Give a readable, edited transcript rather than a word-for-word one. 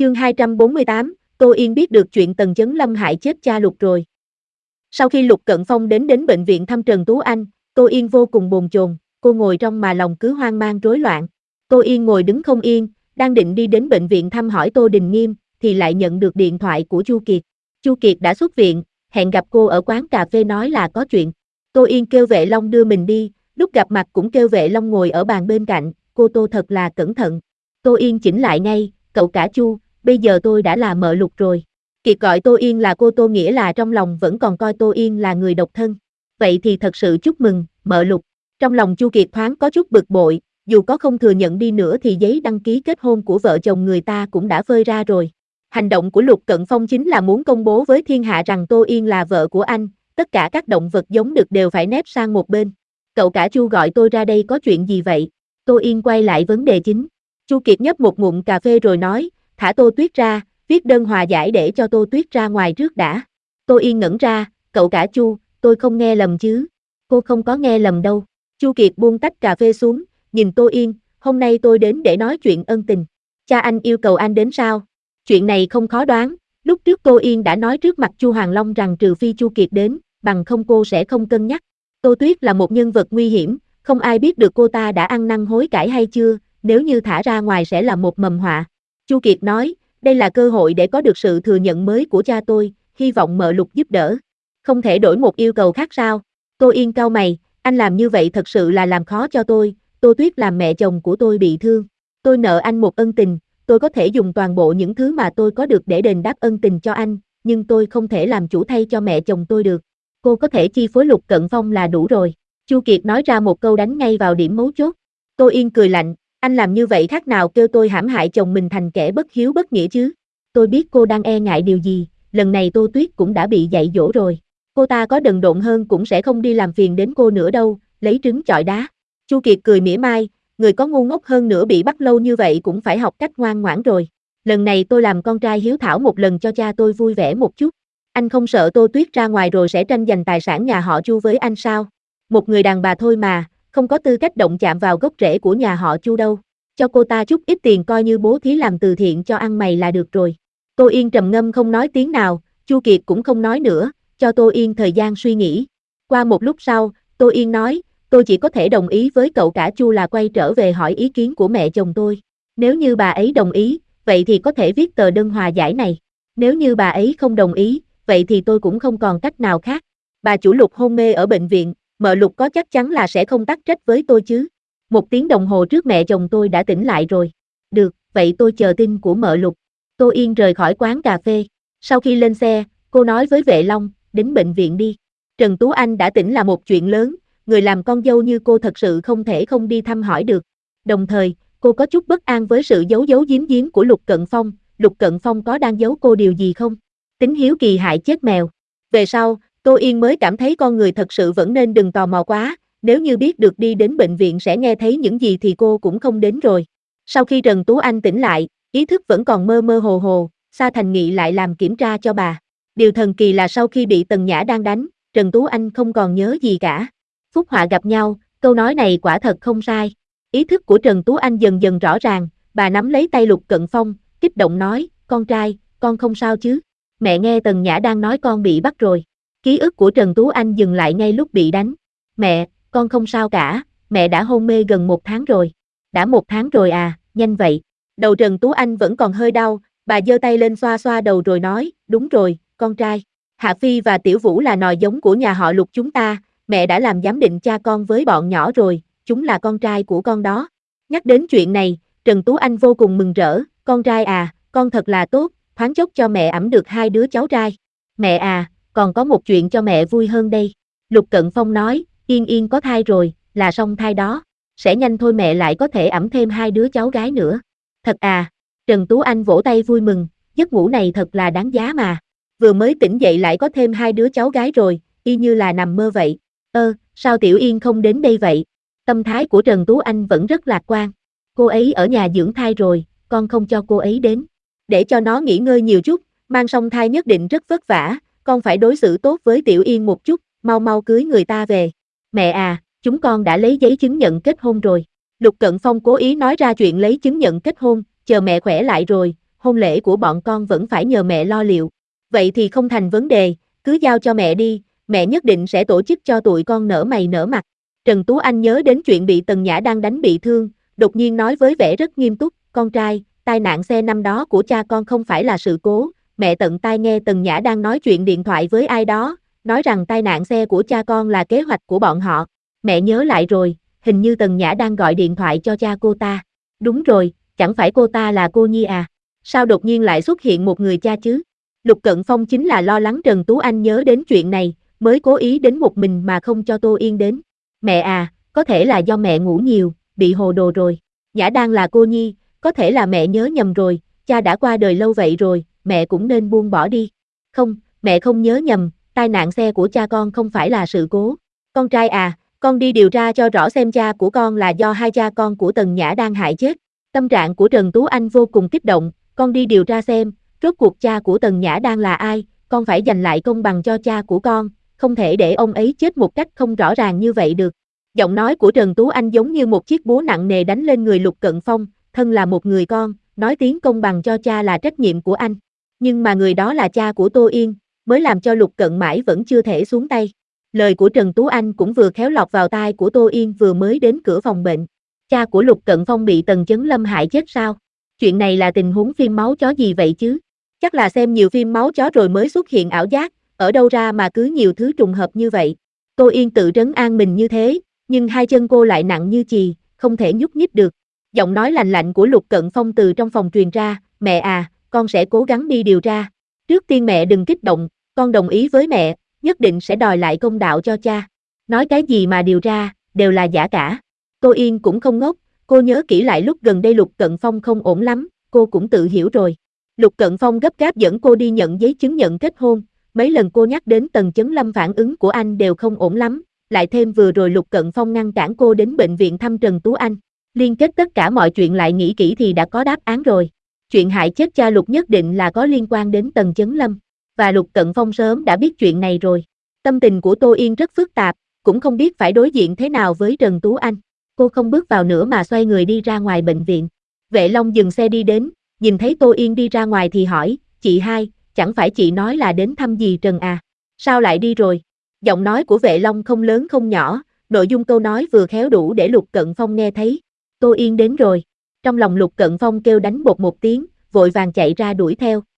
Chương 248, Tô Yên biết được chuyện Tần Chấn Lâm hại chết cha Lục rồi. Sau khi Lục Cận Phong đến bệnh viện thăm Trần Tú Anh, Tô Yên vô cùng bồn chồn, cô ngồi trong mà lòng cứ hoang mang rối loạn. Tô Yên ngồi đứng không yên, đang định đi đến bệnh viện thăm hỏi Tô Đình Nghiêm, thì lại nhận được điện thoại của Chu Kiệt. Chu Kiệt đã xuất viện, hẹn gặp cô ở quán cà phê nói là có chuyện. Tô Yên kêu Vệ Long đưa mình đi, lúc gặp mặt cũng kêu Vệ Long ngồi ở bàn bên cạnh, cô Tô thật là cẩn thận. Tô Yên chỉnh lại ngay, cậu cả Chu, bây giờ tôi đã là mợ Lục rồi. Kiệt gọi Tô Yên là cô Tô nghĩa là trong lòng vẫn còn coi Tô Yên là người độc thân. Vậy thì thật sự chúc mừng, mợ Lục. Trong lòng Chu Kiệt thoáng có chút bực bội, dù có không thừa nhận đi nữa thì giấy đăng ký kết hôn của vợ chồng người ta cũng đã phơi ra rồi. Hành động của Lục Cận Phong chính là muốn công bố với thiên hạ rằng Tô Yên là vợ của anh, tất cả các động vật giống đực đều phải nép sang một bên. Cậu cả Chu gọi tôi ra đây có chuyện gì vậy? Tô Yên quay lại vấn đề chính. Chu Kiệt nhấp một ngụm cà phê rồi nói, thả Tô Tuyết ra, viết đơn hòa giải để cho Tô Tuyết ra ngoài trước đã. Tô Yên ngẩn ra, cậu cả Chu, tôi không nghe lầm chứ? Cô không có nghe lầm đâu. Chu Kiệt buông tách cà phê xuống, nhìn Tô Yên, hôm nay tôi đến để nói chuyện ân tình. Cha anh yêu cầu anh đến sao? Chuyện này không khó đoán, lúc trước Tô Yên đã nói trước mặt Chu Hoàng Long rằng trừ phi Chu Kiệt đến, bằng không cô sẽ không cân nhắc. Tô Tuyết là một nhân vật nguy hiểm, không ai biết được cô ta đã ăn năn hối cải hay chưa, nếu như thả ra ngoài sẽ là một mầm họa. Chu Kiệt nói, đây là cơ hội để có được sự thừa nhận mới của cha tôi, hy vọng mợ Lục giúp đỡ. Không thể đổi một yêu cầu khác sao? Tô Yên cau mày, anh làm như vậy thật sự là làm khó cho tôi, Tô Tuyết làm mẹ chồng của tôi bị thương. Tôi nợ anh một ân tình, tôi có thể dùng toàn bộ những thứ mà tôi có được để đền đáp ân tình cho anh, nhưng tôi không thể làm chủ thay cho mẹ chồng tôi được. Cô có thể chi phối Lục Cận Phong là đủ rồi. Chu Kiệt nói ra một câu đánh ngay vào điểm mấu chốt. Tô Yên cười lạnh, anh làm như vậy khác nào kêu tôi hãm hại chồng mình thành kẻ bất hiếu bất nghĩa chứ. Tôi biết cô đang e ngại điều gì, lần này Tô Tuyết cũng đã bị dạy dỗ rồi. Cô ta có đần độn hơn cũng sẽ không đi làm phiền đến cô nữa đâu, lấy trứng chọi đá. Chu Kiệt cười mỉa mai, người có ngu ngốc hơn nữa bị bắt lâu như vậy cũng phải học cách ngoan ngoãn rồi. Lần này tôi làm con trai hiếu thảo một lần cho cha tôi vui vẻ một chút. Anh không sợ Tô Tuyết ra ngoài rồi sẽ tranh giành tài sản nhà họ Chu với anh sao? Một người đàn bà thôi mà, không có tư cách động chạm vào gốc rễ của nhà họ Chu đâu. Cho cô ta chút ít tiền coi như bố thí làm từ thiện cho ăn mày là được rồi. Tô Yên trầm ngâm không nói tiếng nào, Chu Kiệt cũng không nói nữa, cho Tô Yên thời gian suy nghĩ. Qua một lúc sau, Tô Yên nói, tôi chỉ có thể đồng ý với cậu cả Chu là quay trở về hỏi ý kiến của mẹ chồng tôi. Nếu như bà ấy đồng ý, vậy thì có thể viết tờ đơn hòa giải này. Nếu như bà ấy không đồng ý, vậy thì tôi cũng không còn cách nào khác. Bà chủ Lục hôn mê ở bệnh viện, mợ Lục có chắc chắn là sẽ không tắc trách với tôi chứ. 1 tiếng đồng hồ trước mẹ chồng tôi đã tỉnh lại rồi. Được, vậy tôi chờ tin của mợ Lục. Tô Yên rời khỏi quán cà phê. Sau khi lên xe, cô nói với Vệ Long, đến bệnh viện đi. Trần Tú Anh đã tỉnh là một chuyện lớn, người làm con dâu như cô thật sự không thể không đi thăm hỏi được. Đồng thời, cô có chút bất an với sự giấu giấu giếm giếm của Lục Cận Phong. Lục Cận Phong có đang giấu cô điều gì không? Tính hiếu kỳ hại chết mèo. Về sau, Tô Yên mới cảm thấy con người thật sự vẫn nên đừng tò mò quá, nếu như biết được đi đến bệnh viện sẽ nghe thấy những gì thì cô cũng không đến rồi. Sau khi Trần Tú Anh tỉnh lại, ý thức vẫn còn mơ mơ hồ hồ, Sa Thành Nghị lại làm kiểm tra cho bà. Điều thần kỳ là sau khi bị Tần Nhã đang đánh, Trần Tú Anh không còn nhớ gì cả. Phúc họa gặp nhau, câu nói này quả thật không sai. Ý thức của Trần Tú Anh dần dần rõ ràng, bà nắm lấy tay Lục Cận Phong, kích động nói, con trai, con không sao chứ? Mẹ nghe Tần Nhã đang nói con bị bắt rồi. Ký ức của Trần Tú Anh dừng lại ngay lúc bị đánh. Mẹ, con không sao cả, mẹ đã hôn mê gần 1 tháng rồi. Đã 1 tháng rồi à, nhanh vậy. Đầu Trần Tú Anh vẫn còn hơi đau, bà giơ tay lên xoa xoa đầu rồi nói, đúng rồi, con trai. Hạ Phi và Tiểu Vũ là nòi giống của nhà họ Lục chúng ta, mẹ đã làm giám định cha con với bọn nhỏ rồi, chúng là con trai của con đó. Nhắc đến chuyện này, Trần Tú Anh vô cùng mừng rỡ, con trai à, con thật là tốt, thoáng chốc cho mẹ ẵm được 2 đứa cháu trai. Mẹ à, còn có một chuyện cho mẹ vui hơn đây. Lục Cận Phong nói, Yên Yên có thai rồi, là song thai đó, sẽ nhanh thôi mẹ lại có thể ẵm thêm 2 đứa cháu gái nữa. Thật à, Trần Tú Anh vỗ tay vui mừng, giấc ngủ này thật là đáng giá mà. Vừa mới tỉnh dậy lại có thêm 2 đứa cháu gái rồi, y như là nằm mơ vậy. Sao Tiểu Yên không đến đây vậy? Tâm thái của Trần Tú Anh vẫn rất lạc quan. Cô ấy ở nhà dưỡng thai rồi, con không cho cô ấy đến. Để cho nó nghỉ ngơi nhiều chút, mang song thai nhất định rất vất vả, con phải đối xử tốt với Tiểu Yên một chút, mau mau cưới người ta về. Mẹ à, chúng con đã lấy giấy chứng nhận kết hôn rồi. Lục Cận Phong cố ý nói ra chuyện lấy chứng nhận kết hôn, chờ mẹ khỏe lại rồi, hôn lễ của bọn con vẫn phải nhờ mẹ lo liệu. Vậy thì không thành vấn đề, cứ giao cho mẹ đi, mẹ nhất định sẽ tổ chức cho tụi con nở mày nở mặt. Trần Tú Anh nhớ đến chuyện bị Tần Nhã đang đánh bị thương, đột nhiên nói với vẻ rất nghiêm túc, con trai, tai nạn xe năm đó của cha con không phải là sự cố, mẹ tận tai nghe Tần Nhã đang nói chuyện điện thoại với ai đó, nói rằng tai nạn xe của cha con là kế hoạch của bọn họ. Mẹ nhớ lại rồi, hình như Tần Nhã đang gọi điện thoại cho cha cô ta. Đúng rồi, chẳng phải cô ta là cô Nhi à? Sao đột nhiên lại xuất hiện một người cha chứ? Lục Cận Phong chính là lo lắng Trần Tú Anh nhớ đến chuyện này, mới cố ý đến một mình mà không cho Tô Yên đến. Mẹ à, có thể là do mẹ ngủ nhiều, bị hồ đồ rồi. Nhã đang là cô Nhi, có thể là mẹ nhớ nhầm rồi, cha đã qua đời lâu vậy rồi, mẹ cũng nên buông bỏ đi. Không, mẹ không nhớ nhầm, tai nạn xe của cha con không phải là sự cố. Con trai à, con đi điều tra cho rõ xem cha của con là do hai cha con của Tần Nhã đang hại chết. Tâm trạng của Trần Tú Anh vô cùng kích động, con đi điều tra xem, rốt cuộc cha của Tần Nhã đang là ai, con phải giành lại công bằng cho cha của con, không thể để ông ấy chết một cách không rõ ràng như vậy được. Giọng nói của Trần Tú Anh giống như một chiếc búa nặng nề đánh lên người Lục Cận Phong, thân là một người con, nói tiếng công bằng cho cha là trách nhiệm của anh. Nhưng mà người đó là cha của Tô Yên, mới làm cho Lục Cận mãi vẫn chưa thể xuống tay. Lời của Trần Tú Anh cũng vừa khéo lọt vào tai của Tô Yên vừa mới đến cửa phòng bệnh. Cha của Lục Cận Phong bị Tần Chấn Lâm hại chết sao? Chuyện này là tình huống phim máu chó gì vậy chứ? Chắc là xem nhiều phim máu chó rồi mới xuất hiện ảo giác, ở đâu ra mà cứ nhiều thứ trùng hợp như vậy. Tô Yên tự trấn an mình như thế, nhưng hai chân cô lại nặng như chì, không thể nhúc nhích được. Giọng nói lạnh lạnh của Lục Cận Phong từ trong phòng truyền ra, mẹ à, con sẽ cố gắng đi điều tra. Trước tiên mẹ đừng kích động, con đồng ý với mẹ, nhất định sẽ đòi lại công đạo cho cha. Nói cái gì mà điều tra, đều là giả cả. Tô Yên cũng không ngốc, cô nhớ kỹ lại lúc gần đây Lục Cận Phong không ổn lắm, cô cũng tự hiểu rồi. Lục Cận Phong gấp gáp dẫn cô đi nhận giấy chứng nhận kết hôn, mấy lần cô nhắc đến Tần Chấn Lâm phản ứng của anh đều không ổn lắm, lại thêm vừa rồi Lục Cận Phong ngăn cản cô đến bệnh viện thăm Trần Tú Anh. Liên kết tất cả mọi chuyện lại nghĩ kỹ thì đã có đáp án rồi. Chuyện hại chết cha Lục nhất định là có liên quan đến Tần Chấn Lâm, và Lục Cận Phong sớm đã biết chuyện này rồi. Tâm tình của Tô Yên rất phức tạp, cũng không biết phải đối diện thế nào với Trần Tú Anh. Cô không bước vào nữa mà xoay người đi ra ngoài bệnh viện. Vệ Long dừng xe đi đến, nhìn thấy Tô Yên đi ra ngoài thì hỏi, chị hai, chẳng phải chị nói là đến thăm dì Trần à? Sao lại đi rồi? Giọng nói của Vệ Long không lớn không nhỏ, nội dung câu nói vừa khéo đủ để Lục Cận Phong nghe thấy. Tô Yên đến rồi. Trong lòng Lục Cận Phong kêu đánh bột một tiếng, vội vàng chạy ra đuổi theo.